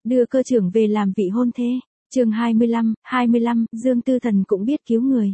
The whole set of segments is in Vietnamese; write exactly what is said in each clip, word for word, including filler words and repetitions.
Đưa cơ trưởng về làm vị hôn thê. Chương hai mươi lăm, hai mươi lăm, Dương Tư Thần cũng biết cứu người.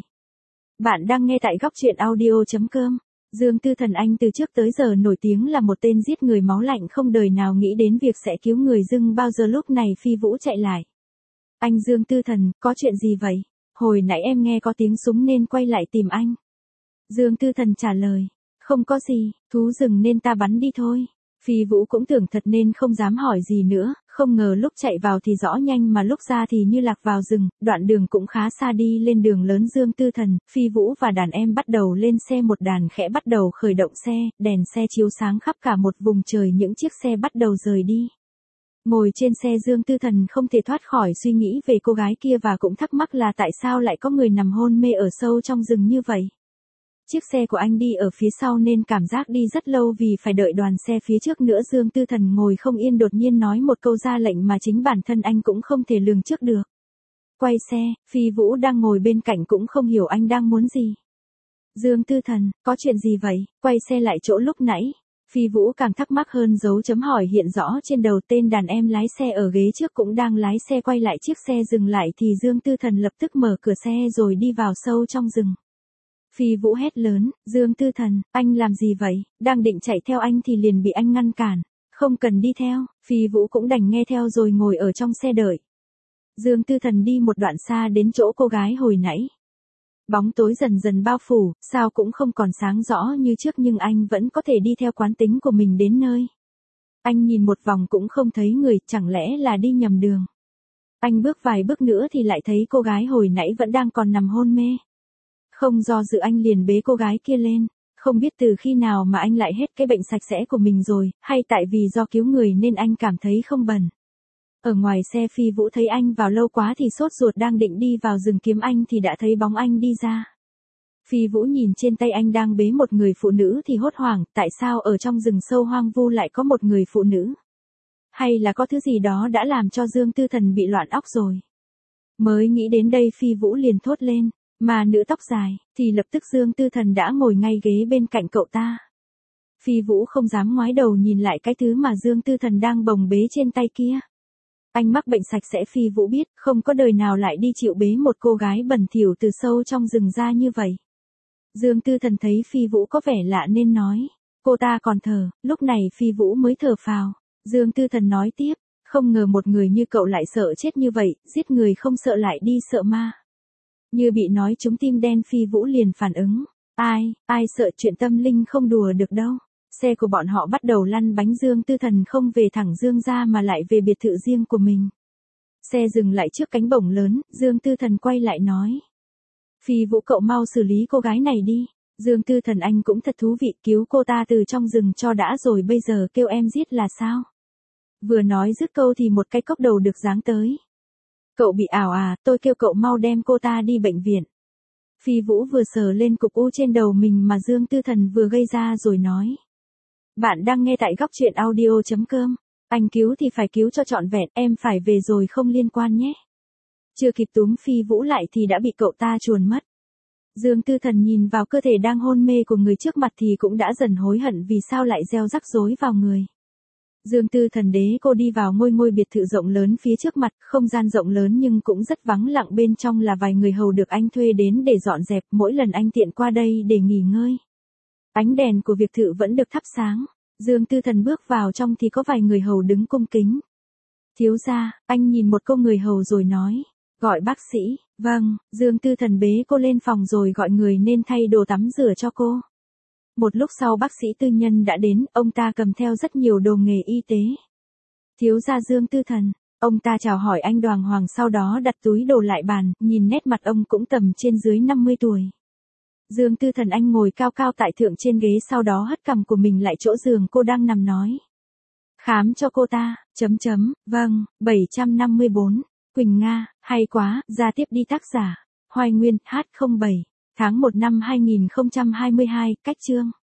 Bạn đang nghe tại góc truyện audio chấm com. Dương Tư Thần anh từ trước tới giờ nổi tiếng là một tên giết người máu lạnh, không đời nào nghĩ đến việc sẽ cứu người, dưng bao giờ lúc này Phi Vũ chạy lại. Anh Dương Tư Thần, có chuyện gì vậy? Hồi nãy em nghe có tiếng súng nên quay lại tìm anh. Dương Tư Thần trả lời. Không có gì, thú rừng nên ta bắn đi thôi. Phi Vũ cũng tưởng thật nên không dám hỏi gì nữa, không ngờ lúc chạy vào thì rõ nhanh mà lúc ra thì như lạc vào rừng, đoạn đường cũng khá xa. Đi lên đường lớn Dương Tư Thần, Phi Vũ và đàn em bắt đầu lên xe, một đàn khẽ bắt đầu khởi động xe, đèn xe chiếu sáng khắp cả một vùng trời, những chiếc xe bắt đầu rời đi. Ngồi trên xe Dương Tư Thần không thể thoát khỏi suy nghĩ về cô gái kia và cũng thắc mắc là tại sao lại có người nằm hôn mê ở sâu trong rừng như vậy. Chiếc xe của anh đi ở phía sau nên cảm giác đi rất lâu vì phải đợi đoàn xe phía trước nữa. Dương Tư Thần ngồi không yên, đột nhiên nói một câu ra lệnh mà chính bản thân anh cũng không thể lường trước được. Quay xe, Phi Vũ đang ngồi bên cạnh cũng không hiểu anh đang muốn gì. Dương Tư Thần, có chuyện gì vậy? Quay xe lại chỗ lúc nãy. Phi Vũ càng thắc mắc hơn, dấu chấm hỏi hiện rõ trên đầu. Tên đàn em lái xe ở ghế trước cũng đang lái xe quay lại chiếc xe dừng lại thì Dương Tư Thần lập tức mở cửa xe rồi đi vào sâu trong rừng. Phi Vũ hét lớn, Dương Tư Thần, anh làm gì vậy? Đang định chạy theo anh thì liền bị anh ngăn cản. Không cần đi theo. Phi Vũ cũng đành nghe theo rồi ngồi ở trong xe đợi. Dương Tư Thần đi một đoạn xa đến chỗ cô gái hồi nãy. Bóng tối dần dần bao phủ, sao cũng không còn sáng rõ như trước nhưng anh vẫn có thể đi theo quán tính của mình đến nơi. Anh nhìn một vòng cũng không thấy người, chẳng lẽ là đi nhầm đường. Anh bước vài bước nữa thì lại thấy cô gái hồi nãy vẫn đang còn nằm hôn mê. Không do dự anh liền bế cô gái kia lên, không biết từ khi nào mà anh lại hết cái bệnh sạch sẽ của mình rồi, hay tại vì do cứu người nên anh cảm thấy không bẩn. Ở ngoài xe Phi Vũ thấy anh vào lâu quá thì sốt ruột, đang định đi vào rừng kiếm anh thì đã thấy bóng anh đi ra. Phi Vũ nhìn trên tay anh đang bế một người phụ nữ thì hốt hoảng, tại sao ở trong rừng sâu hoang vu lại có một người phụ nữ? Hay là có thứ gì đó đã làm cho Dương Tư Thần bị loạn óc rồi? Mới nghĩ đến đây Phi Vũ liền thốt lên. Mà nữ tóc dài, thì lập tức Dương Tư Thần đã ngồi ngay ghế bên cạnh cậu ta. Phi Vũ không dám ngoái đầu nhìn lại cái thứ mà Dương Tư Thần đang bồng bế trên tay kia. Anh mắc bệnh sạch sẽ, Phi Vũ biết, không có đời nào lại đi chịu bế một cô gái bẩn thỉu từ sâu trong rừng ra như vậy. Dương Tư Thần thấy Phi Vũ có vẻ lạ nên nói, cô ta còn thở, lúc này Phi Vũ mới thở phào. Dương Tư Thần nói tiếp, không ngờ một người như cậu lại sợ chết như vậy, giết người không sợ lại đi sợ ma. Như bị nói trúng tim đen, Phi Vũ liền phản ứng. Ai, ai sợ, chuyện tâm linh không đùa được đâu. Xe của bọn họ bắt đầu lăn bánh, Dương Tư Thần không về thẳng Dương ra mà lại về biệt thự riêng của mình. Xe dừng lại trước cánh bổng lớn, Dương Tư Thần quay lại nói. Phi Vũ, cậu mau xử lý cô gái này đi. Dương Tư Thần, anh cũng thật thú vị, cứu cô ta từ trong rừng cho đã rồi bây giờ kêu em giết là sao? Vừa nói dứt câu thì một cái cốc đầu được giáng tới. Cậu bị ảo à, tôi kêu cậu mau đem cô ta đi bệnh viện. Phi Vũ vừa sờ lên cục u trên đầu mình mà Dương Tư Thần vừa gây ra rồi nói. Bạn đang nghe tại góc truyện audio chấm com. Anh cứu thì phải cứu cho trọn vẹn, em phải về rồi không liên quan nhé. Chưa kịp túm Phi Vũ lại thì đã bị cậu ta chuồn mất. Dương Tư Thần nhìn vào cơ thể đang hôn mê của người trước mặt thì cũng đã dần hối hận vì sao lại gieo rắc rối vào người. Dương Tư Thần đế cô đi vào ngôi ngôi biệt thự rộng lớn phía trước mặt, không gian rộng lớn nhưng cũng rất vắng lặng, bên trong là vài người hầu được anh thuê đến để dọn dẹp, mỗi lần anh tiện qua đây để nghỉ ngơi. Ánh đèn của biệt thự vẫn được thắp sáng, Dương Tư Thần bước vào trong thì có vài người hầu đứng cung kính. Thiếu gia, anh nhìn một cô người hầu rồi nói, gọi bác sĩ. Vâng, Dương Tư Thần bế cô lên phòng rồi gọi người nên thay đồ tắm rửa cho cô. Một lúc sau bác sĩ tư nhân đã đến, ông ta cầm theo rất nhiều đồ nghề y tế. Thiếu gia Dương Tư Thần, ông ta chào hỏi anh đàng hoàng sau đó đặt túi đồ lại bàn, nhìn nét mặt ông cũng tầm trên dưới năm mươi tuổi. Dương Tư Thần anh ngồi cao cao tại thượng trên ghế, sau đó hất cằm của mình lại chỗ giường cô đang nằm nói. Khám cho cô ta, chấm chấm, vâng, bảy trăm năm mươi bốn, Quỳnh Nga, hay quá, ra tiếp đi. Tác giả, Hoài Nguyên, H không bảy, tháng một năm hai nghìn không trăm hai mươi hai, cách chương.